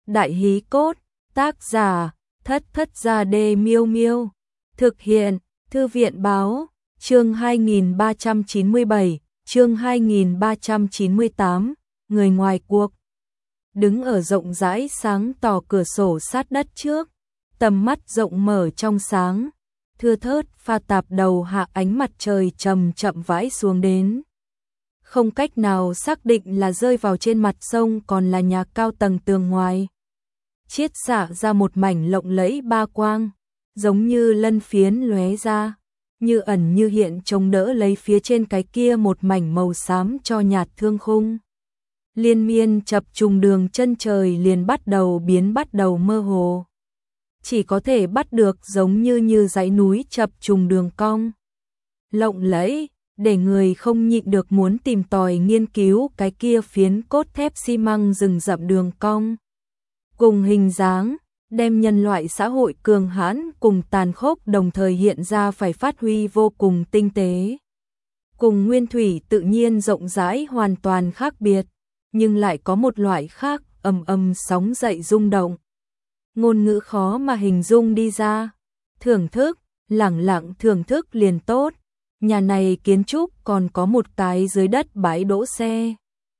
Đại hí cốt, tác giả, Thất Thất Gia Đê Miêu Miêu. Thực hiện, Thư viện báo, chương 2397, chương 2398, người ngoài cuộc. Đứng ở rộng rãi sáng tỏ cửa sổ sát đất trước, tầm mắt rộng mở trong sáng, thưa thớt pha tạp đầu hạ ánh mặt trời chậm chậm vãi xuống đến. Không cách nào xác định là rơi vào trên mặt sông còn là nhà cao tầng tường ngoài. Chiết xạ ra một mảnh lộng lẫy ba quang, giống như lân phiến lóe ra, như ẩn như hiện chống đỡ lấy phía trên cái kia một mảnh màu xám cho nhạt thương khung. Liên miên chập trùng đường chân trời liền bắt đầu mơ hồ. Chỉ có thể bắt được giống như dãy núi chập trùng đường cong. Lộng lẫy, để người không nhịn được muốn tìm tòi nghiên cứu cái kia phiến cốt thép xi măng rừng rậm đường cong. Cùng hình dáng, đem nhân loại xã hội cường hãn cùng tàn khốc đồng thời hiện ra phải phát huy vô cùng tinh tế. Cùng nguyên thủy tự nhiên rộng rãi hoàn toàn khác biệt, nhưng lại có một loại khác ầm ầm sóng dậy rung động. Ngôn ngữ khó mà hình dung đi ra. Thưởng thức, lẳng lặng thưởng thức liền tốt. Nhà này kiến trúc còn có một cái dưới đất bãi đỗ xe.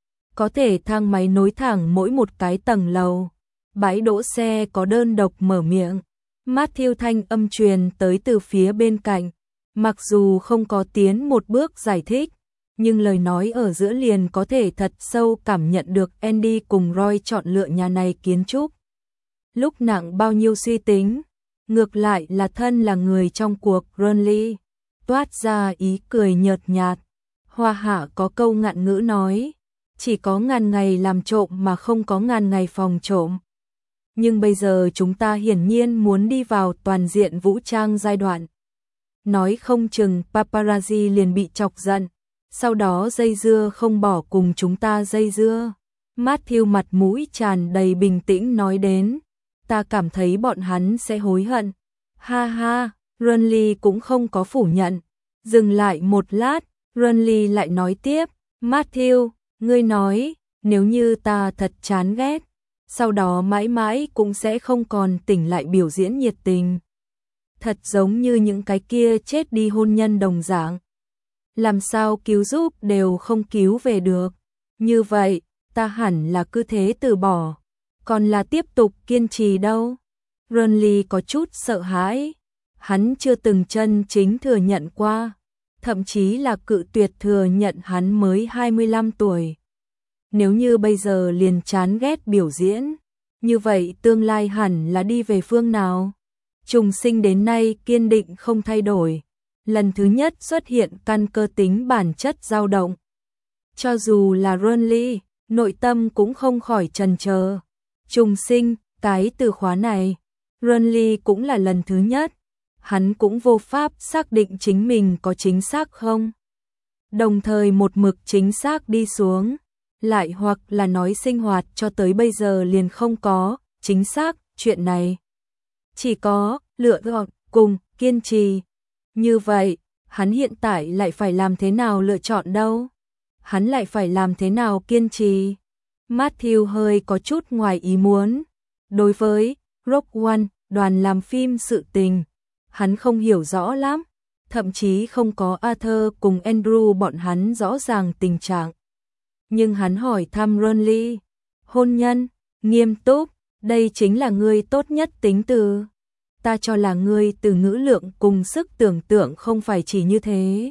Có thể thang máy nối thẳng mỗi một cái tầng lầu. Bãi đỗ xe có đơn độc mở miệng. Matthew thanh âm truyền tới từ phía bên cạnh. Mặc dù không có tiến một bước giải thích, nhưng lời nói ở giữa liền có thể thật sâu cảm nhận được Andy cùng Roy chọn lựa nhà này kiến trúc. Lúc nặng bao nhiêu suy tính, ngược lại là thân là người trong cuộc Ronly, toát ra ý cười nhợt nhạt. Hoa hạ có câu ngạn ngữ nói, chỉ có ngàn ngày làm trộm mà không có ngàn ngày phòng trộm. Nhưng bây giờ chúng ta hiển nhiên muốn đi vào toàn diện vũ trang giai đoạn. Nói không chừng paparazzi liền bị chọc giận, sau đó dây dưa không bỏ cùng chúng ta dây dưa. Matthew mặt mũi tràn đầy bình tĩnh nói đến, ta cảm thấy bọn hắn sẽ hối hận. Ha ha, Ronly cũng không có phủ nhận. Dừng lại một lát, Ronly lại nói tiếp, Matthew, ngươi nói, nếu như ta thật chán ghét, sau đó mãi mãi cũng sẽ không còn tỉnh lại biểu diễn nhiệt tình. Thật giống như những cái kia chết đi hôn nhân đồng dạng. Làm sao cứu giúp đều không cứu về được. Như vậy, ta hẳn là cứ thế từ bỏ. Còn là tiếp tục kiên trì đâu. Ronly có chút sợ hãi. Hắn chưa từng chân chính thừa nhận qua. Thậm chí là cự tuyệt thừa nhận hắn mới 25 tuổi. Nếu như bây giờ liền chán ghét biểu diễn, như vậy tương lai hẳn là đi về phương nào? Trùng sinh đến nay kiên định không thay đổi. Lần thứ nhất xuất hiện căn cơ tính bản chất dao động. Cho dù là Ronly, nội tâm cũng không khỏi chần chờ. Trùng sinh, cái từ khóa này, Ronly cũng là lần thứ nhất. Hắn cũng vô pháp xác định chính mình có chính xác không. Đồng thời một mực chính xác đi xuống. Lại hoặc là nói sinh hoạt cho tới bây giờ liền không có chính xác chuyện này. Chỉ có lựa chọn cùng kiên trì. Như vậy, hắn hiện tại lại phải làm thế nào lựa chọn đâu? Hắn lại phải làm thế nào kiên trì? Matthew hơi có chút ngoài ý muốn. Đối với Rogue One, đoàn làm phim sự tình, hắn không hiểu rõ lắm. Thậm chí không có Arthur cùng Andrew bọn hắn rõ ràng tình trạng. Nhưng hắn hỏi thăm Ronly, hôn nhân, nghiêm túc, đây chính là ngươi tốt nhất tính từ. Ta cho là ngươi từ ngữ lượng cùng sức tưởng tượng không phải chỉ như thế.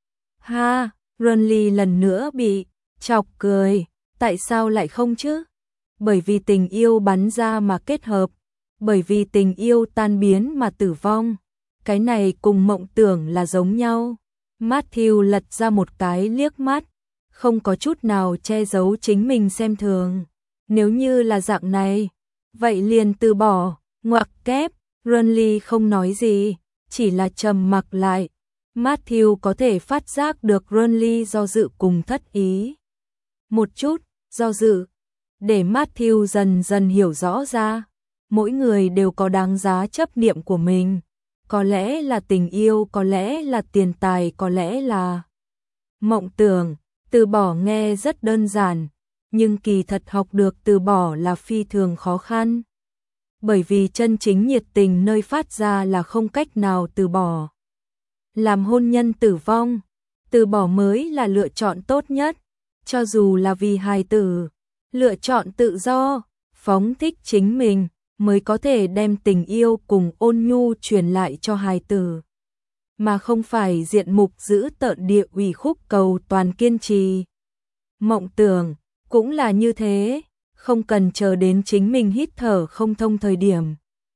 Ha, Ronly lần nữa bị chọc cười, tại sao lại không chứ? Bởi vì tình yêu bắn ra mà kết hợp, bởi vì tình yêu tan biến mà tử vong. Cái này cùng mộng tưởng là giống nhau. Matthew lật ra một cái liếc mắt, không có chút nào che giấu chính mình xem thường. Nếu như là dạng này, vậy liền từ bỏ, ngoặc kép. Ronly không nói gì, chỉ là trầm mặc lại. Matthew có thể phát giác được Ronly do dự cùng thất ý. Một chút, do dự, để Matthew dần dần hiểu rõ ra. Mỗi người đều có đáng giá chấp niệm của mình. Có lẽ là tình yêu, có lẽ là tiền tài, có lẽ là mộng tưởng. Từ bỏ nghe rất đơn giản, nhưng kỳ thật học được từ bỏ là phi thường khó khăn. Bởi vì chân chính nhiệt tình nơi phát ra là không cách nào từ bỏ. Làm hôn nhân tử vong, từ bỏ mới là lựa chọn tốt nhất, cho dù là vì hài tử, lựa chọn tự do, phóng thích chính mình mới có thể đem tình yêu cùng ôn nhu truyền lại cho hài tử, mà không phải diện mục giữ tợn địa ủy khúc cầu toàn kiên trì. Mộng tưởng cũng là như thế, không cần chờ đến chính mình hít thở không thông thời điểm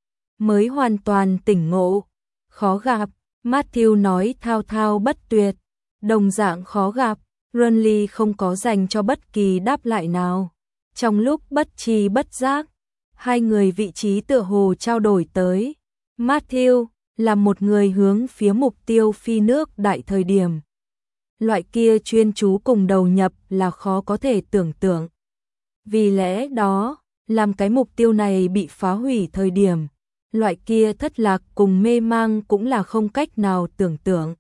mới hoàn toàn tỉnh ngộ. Khó gặp, Matthew nói thao thao bất tuyệt, đồng dạng khó gặp, Renly không có dành cho bất kỳ đáp lại nào. Trong lúc bất tri bất giác, hai người vị trí tựa hồ trao đổi tới. Matthew là một người hướng phía mục tiêu phi nước đại thời điểm. Loại kia chuyên chú cùng đầu nhập là khó có thể tưởng tượng. Vì lẽ đó, làm cái mục tiêu này bị phá hủy thời điểm, loại kia thất lạc cùng mê mang cũng là không cách nào tưởng tượng.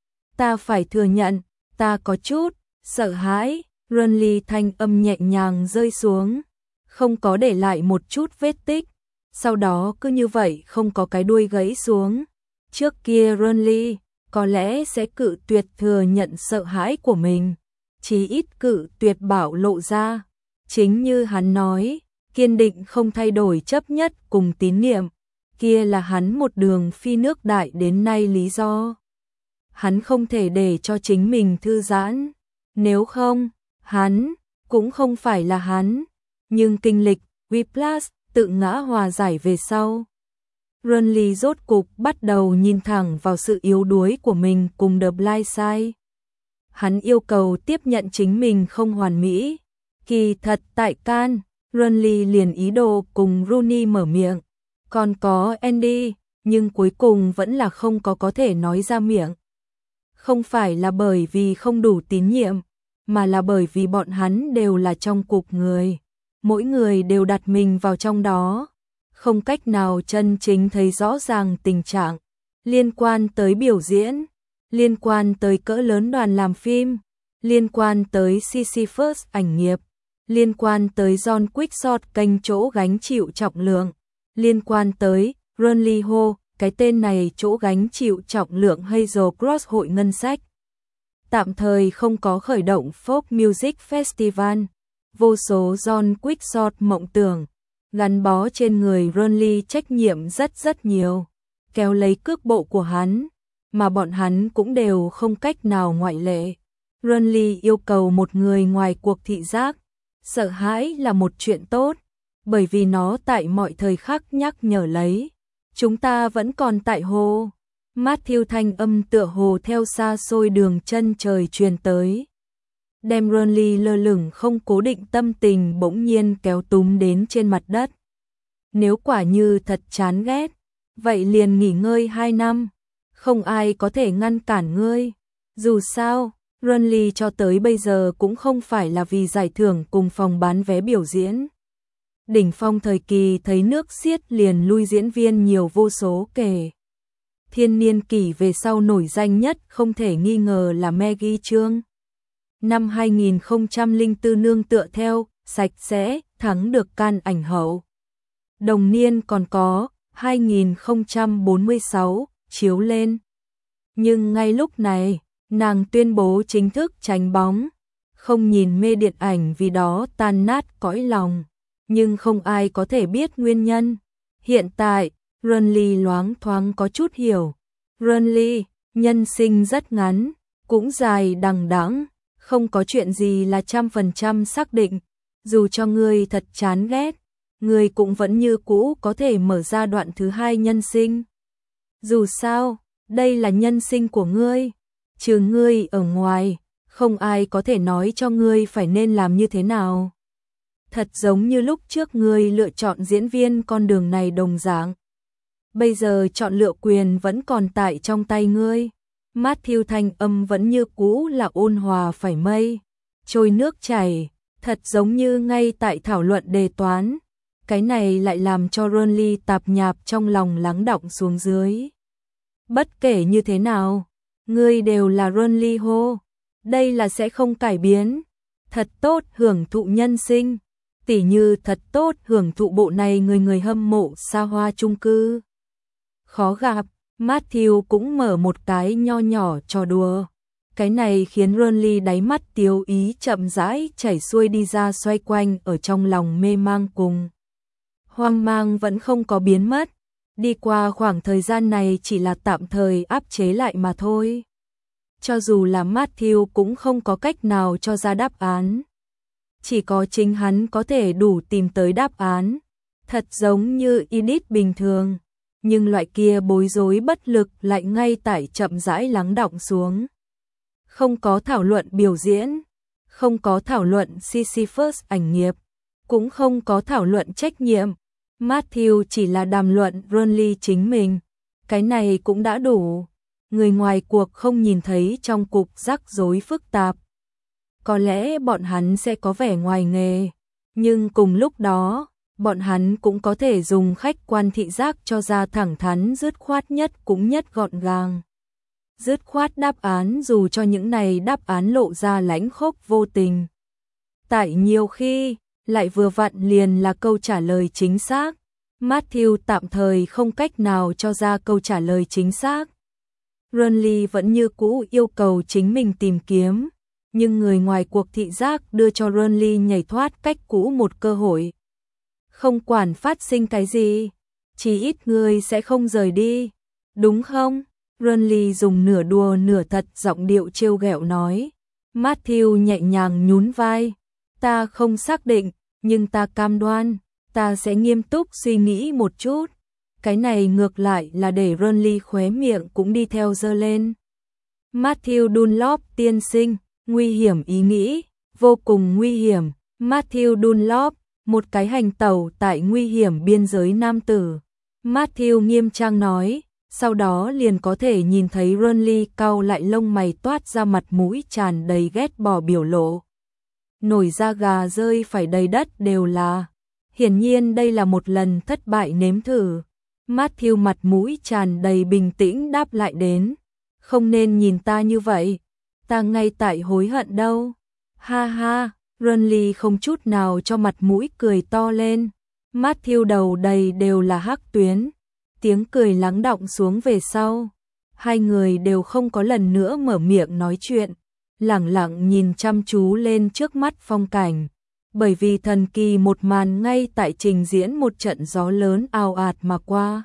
Ta phải thừa nhận, ta có chút sợ hãi. Renly thanh âm nhẹ nhàng rơi xuống, không có để lại một chút vết tích, sau đó cứ như vậy không có cái đuôi gãy xuống. Trước kia Renly có lẽ sẽ cự tuyệt thừa nhận sợ hãi của mình, chí ít cự tuyệt bảo lộ ra. Chính như hắn nói, kiên định không thay đổi chấp nhất cùng tín niệm, kia là hắn một đường phi nước đại đến nay lý do. Hắn không thể để cho chính mình thư giãn, nếu không, hắn cũng không phải là hắn. Nhưng kinh lịch Whiplash tự ngã hòa giải về sau, Renly rốt cục bắt đầu nhìn thẳng vào sự yếu đuối của mình cùng The Blind Side. Hắn yêu cầu tiếp nhận chính mình không hoàn mỹ. Kỳ thật tại Cannes, Renly liền ý đồ cùng Rooney mở miệng, còn có Andy, nhưng cuối cùng vẫn là không có thể nói ra miệng. Không phải là bởi vì không đủ tín nhiệm, mà là bởi vì bọn hắn đều là trong cuộc người. Mỗi người đều đặt mình vào trong đó, không cách nào chân chính thấy rõ ràng tình trạng liên quan tới biểu diễn, liên quan tới cỡ lớn đoàn làm phim, liên quan tới Sisyphus ảnh nghiệp, liên quan tới John Quixote kênh chỗ gánh chịu trọng lượng, liên quan tới Renly Ho, cái tên này chỗ gánh chịu trọng lượng Hazel Cross hội ngân sách. Tạm thời không có khởi động Folk Music Festival, vô số John Quixote mộng tưởng, gắn bó trên người Renly trách nhiệm rất nhiều, kéo lấy cước bộ của hắn, mà bọn hắn cũng đều không cách nào ngoại lệ. Renly yêu cầu một người ngoài cuộc thị giác, sợ hãi là một chuyện tốt, bởi vì nó tại mọi thời khắc nhắc nhở lấy. Chúng ta vẫn còn tại hồ. Matthew thanh âm tựa hồ theo xa xôi đường chân trời truyền tới, đem Renly lơ lửng không cố định tâm tình bỗng nhiên kéo túm đến trên mặt đất. Nếu quả như thật chán ghét, vậy liền nghỉ ngơi 2 năm, không ai có thể ngăn cản ngươi. Dù sao, Renly cho tới bây giờ cũng không phải là vì giải thưởng cùng phòng bán vé biểu diễn. Đỉnh phong thời kỳ thấy nước xiết liền lui diễn viên nhiều vô số kể. Thiên niên kỷ về sau nổi danh nhất không thể nghi ngờ là Maggie Cheung. Năm 2004 nương tựa theo Sạch sẽ thắng được Cannes ảnh hậu. Đồng niên còn có 2046 chiếu lên. Nhưng ngay lúc này, nàng tuyên bố chính thức tránh bóng, không nhìn mê điện ảnh vì đó tan nát cõi lòng. Nhưng không ai có thể biết nguyên nhân. Hiện tại, Renly loáng thoáng có chút hiểu. Renly, nhân sinh rất ngắn, cũng dài đằng đẵng, không có chuyện gì là 100% xác định. Dù cho ngươi thật chán ghét, ngươi cũng vẫn như cũ có thể mở ra đoạn thứ 2 nhân sinh. Dù sao, đây là nhân sinh của ngươi, trừ ngươi ở ngoài, không ai có thể nói cho ngươi phải nên làm như thế nào. Thật giống như lúc trước ngươi lựa chọn diễn viên con đường này đồng dạng. Bây giờ chọn lựa quyền vẫn còn tại trong tay ngươi. Matthew thanh âm vẫn như cũ là ôn hòa phải mây, trôi nước chảy, thật giống như ngay tại thảo luận đề toán. Cái này lại làm cho Renly tạp nhạp trong lòng lắng đọng xuống dưới. Bất kể như thế nào, ngươi đều là Renly Ho, đây là sẽ không cải biến. thật tốt hưởng thụ nhân sinh, tỉ như thật tốt hưởng thụ bộ này người người hâm mộ xa hoa chung cư. Khó gặp, Matthew cũng mở một cái nho nhỏ trò đùa. Cái này khiến Ronly đáy mắt tiêu ý chậm rãi chảy xuôi đi ra, xoay quanh ở trong lòng mê mang cùng hoang mang vẫn không có biến mất. Đi qua khoảng thời gian này chỉ là tạm thời áp chế lại mà thôi. Cho dù là Matthew cũng không có cách nào cho ra đáp án. Chỉ có chính hắn có thể đủ tìm tới đáp án. Thật giống như Edith bình thường. Nhưng loại kia bối rối bất lực lại ngay tại chậm rãi lắng đọng xuống. Không có thảo luận biểu diễn, không có thảo luận Sisyphus ảnh nghiệp, cũng không có thảo luận trách nhiệm. Matthew chỉ là đàm luận Ronly chính mình. Cái này cũng đã đủ. Người ngoài cuộc không nhìn thấy trong cục rắc rối phức tạp. Có lẽ bọn hắn sẽ có vẻ ngoài nghề, nhưng cùng lúc đó, bọn hắn cũng có thể dùng khách quan thị giác cho ra thẳng thắn dứt khoát nhất cũng nhất gọn gàng. Dứt khoát đáp án dù cho những này đáp án lộ ra lãnh khốc vô tình. Tại nhiều khi, lại vừa vặn liền là câu trả lời chính xác. Matthew tạm thời không cách nào cho ra câu trả lời chính xác. Ronly vẫn như cũ yêu cầu chính mình tìm kiếm, nhưng người ngoài cuộc thị giác đưa cho Ronly nhảy thoát cách cũ một cơ hội. Không quản phát sinh cái gì, chỉ ít người sẽ không rời đi, đúng không? Ronly dùng nửa đùa nửa thật giọng điệu trêu ghẹo nói. Matthew nhẹ nhàng nhún vai. Ta không xác định, nhưng ta cam đoan, ta sẽ nghiêm túc suy nghĩ một chút. Cái này ngược lại là để Ronly khóe miệng cũng đi theo giơ lên. Matthew Dunlop tiên sinh, nguy hiểm ý nghĩ, vô cùng nguy hiểm. Matthew Dunlop, một cái hành tẩu tại nguy hiểm biên giới nam tử. Matthew nghiêm trang nói, sau đó liền có thể nhìn thấy Ronly cau lại lông mày, toát ra mặt mũi tràn đầy ghét bỏ biểu lộ. Nổi da gà rơi phải đầy đất đều là. Hiển nhiên đây là một lần thất bại nếm thử. Matthew mặt mũi tràn đầy bình tĩnh đáp lại đến. Không nên nhìn ta như vậy. Ta ngay tại hối hận đâu. Ha ha, Ronly không chút nào cho mặt mũi cười to lên. Matthew đầu đầy đều là hắc tuyến. Tiếng cười lắng đọng xuống về sau. Hai người đều không có lần nữa mở miệng nói chuyện. Lẳng lặng nhìn chăm chú lên trước mắt phong cảnh. Bởi vì thần kỳ một màn ngay tại trình diễn một trận gió lớn ào ạt mà qua.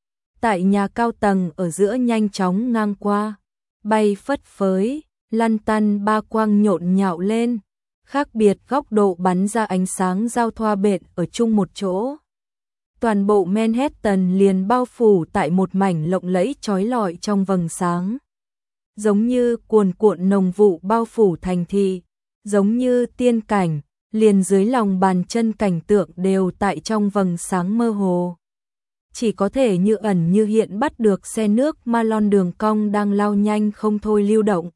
Tại nhà cao tầng ở giữa nhanh chóng ngang qua. Bay phất phới, lăn tăn ba quang nhộn nhạo lên. Khác biệt góc độ bắn ra ánh sáng giao thoa bệt ở chung một chỗ. Toàn bộ Manhattan liền bao phủ tại một mảnh lộng lẫy chói lọi trong vầng sáng. Giống như cuồn cuộn nồng vụ bao phủ thành thị, giống như tiên cảnh, liền dưới lòng bàn chân cảnh tượng đều tại trong vầng sáng mơ hồ. Chỉ có thể như ẩn như hiện bắt được xe nước Malon đường cong đang lao nhanh không thôi lưu động.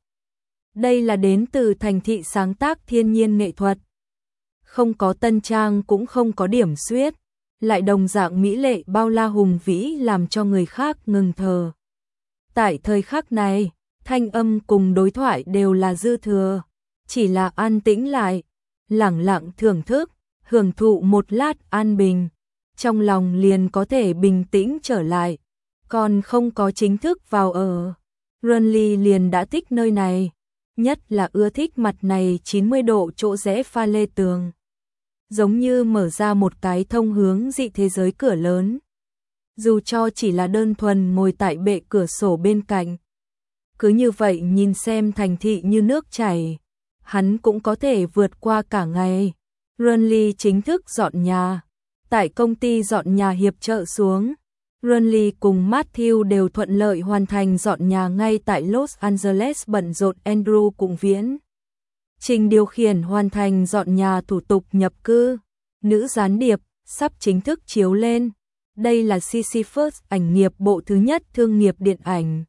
Đây là đến từ thành thị sáng tác thiên nhiên nghệ thuật. Không có tân trang cũng không có điểm xuyết, lại đồng dạng mỹ lệ bao la hùng vĩ làm cho người khác ngừng thở. Tại thời khắc này, thanh âm cùng đối thoại đều là dư thừa, chỉ là an tĩnh lại, lẳng lặng thưởng thức, hưởng thụ một lát an bình, trong lòng liền có thể bình tĩnh trở lại, còn không có chính thức vào ở. Ronly liền đã thích nơi này, nhất là ưa thích mặt này 90 độ chỗ rẽ pha lê tường. Giống như mở ra một cái thông hướng dị thế giới cửa lớn. Dù cho chỉ là đơn thuần ngồi tại bệ cửa sổ bên cạnh. Cứ như vậy nhìn xem thành thị như nước chảy, hắn cũng có thể vượt qua cả ngày. Ronly chính thức dọn nhà. Tại công ty dọn nhà hiệp trợ xuống, Ronly cùng Matthew đều thuận lợi hoàn thành dọn nhà ngay tại Los Angeles. Bận rộn Andrew cùng Viễn Trình điều khiển hoàn thành dọn nhà thủ tục nhập cư. Nữ gián điệp sắp chính thức chiếu lên. Đây là Sisyphus ảnh nghiệp bộ thứ nhất thương nghiệp điện ảnh.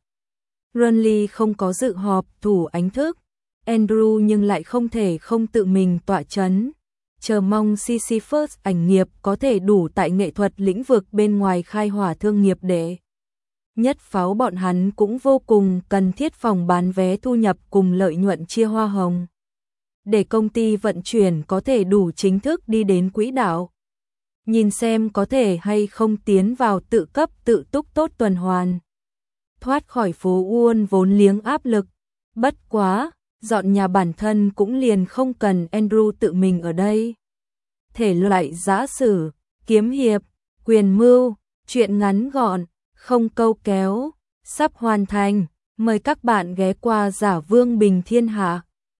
Ronly không có dự họp thủ ánh thức, Andrew nhưng lại không thể không tự mình tọa chấn. Chờ mong Sisyphus ảnh nghiệp có thể đủ tại nghệ thuật lĩnh vực bên ngoài khai hỏa thương nghiệp để nhất pháo. Bọn hắn cũng vô cùng cần thiết phòng bán vé thu nhập cùng lợi nhuận chia hoa hồng. để công ty vận chuyển có thể đủ chính thức đi đến quỹ đạo. Nhìn xem có thể hay không tiến vào tự cấp tự túc tốt tuần hoàn. Thoát khỏi phố Uôn vốn liếng áp lực. Bất quá, dọn nhà bản thân cũng liền không cần Andrew tự mình ở đây. Thể loại giã sử, kiếm hiệp, quyền mưu, truyện ngắn gọn, không câu kéo, sắp hoàn thành. Mời các bạn ghé qua Giả Vương Bình Thiên Hạ.